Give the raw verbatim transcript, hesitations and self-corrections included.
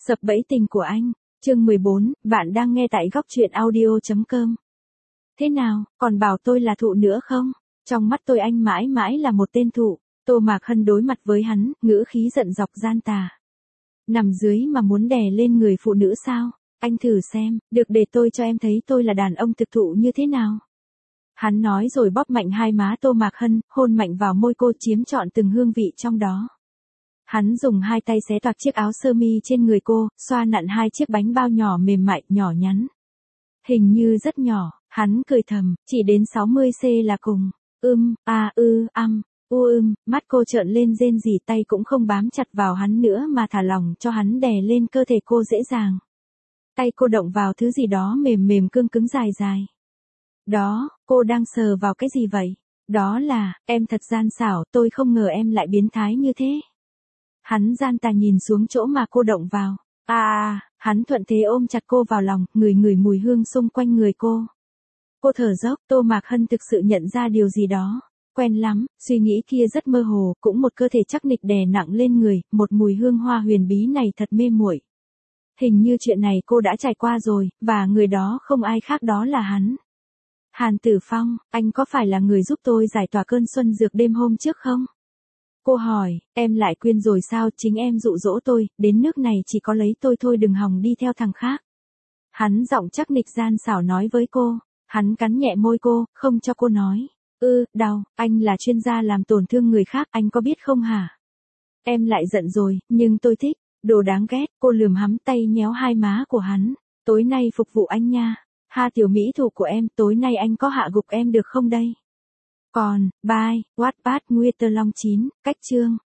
Sập bẫy tình của anh, chương mười bốn, bạn đang nghe tại góc truyện audio chấm com. Thế nào, còn bảo tôi là thụ nữa không? Trong mắt tôi anh mãi mãi là một tên thụ. Tô Mạc Hân đối mặt với hắn, ngữ khí giận dọc gian tà. Nằm dưới mà muốn đè lên người phụ nữ sao? Anh thử xem, được để tôi cho em thấy tôi là đàn ông thực thụ như thế nào. Hắn nói rồi bóp mạnh hai má Tô Mạc Hân, hôn mạnh vào môi cô, chiếm trọn từng hương vị trong đó. Hắn dùng hai tay xé toạc chiếc áo sơ mi trên người cô, xoa nặn hai chiếc bánh bao nhỏ mềm mại, nhỏ nhắn. Hình như rất nhỏ, hắn cười thầm, chỉ đến sáu mươi xăng-ti-mét là cùng. Ưm, a ư, âm, u ưm, mắt cô trợn lên rên rỉ, tay cũng không bám chặt vào hắn nữa mà thả lỏng cho hắn đè lên cơ thể cô dễ dàng. Tay cô động vào thứ gì đó mềm mềm cương cứng dài dài. Đó, cô đang sờ vào cái gì vậy? Đó là, em thật gian xảo, tôi không ngờ em lại biến thái như thế. Hắn gian tà nhìn xuống chỗ mà cô động vào. À à, hắn thuận thế ôm chặt cô vào lòng, ngửi ngửi mùi hương xung quanh người cô. Cô thở dốc, Tô Mạc Hân thực sự nhận ra điều gì đó. Quen lắm, suy nghĩ kia rất mơ hồ, cũng một cơ thể chắc nịch đè nặng lên người, một mùi hương hoa huyền bí này thật mê muội. Hình như chuyện này cô đã trải qua rồi, và người đó không ai khác, đó là hắn. Hàn Tử Phong, anh có phải là người giúp tôi giải tỏa cơn xuân dược đêm hôm trước không? Cô hỏi, em lại quên rồi sao? Chính em dụ dỗ tôi, đến nước này chỉ có lấy tôi thôi, đừng hòng đi theo thằng khác. Hắn giọng chắc nịch gian xảo nói với cô. Hắn cắn nhẹ môi cô, không cho cô nói. Ư, đau, anh là chuyên gia làm tổn thương người khác, anh có biết không hả? Em lại giận rồi, nhưng tôi thích. Đồ đáng ghét, cô lườm hắm tay nhéo hai má của hắn. Tối nay phục vụ anh nha. Ha, tiểu mỹ thủ của em, tối nay anh có hạ gục em được không đây? Còn, bye, Wattpad Nguyeter Long chín, cách chương.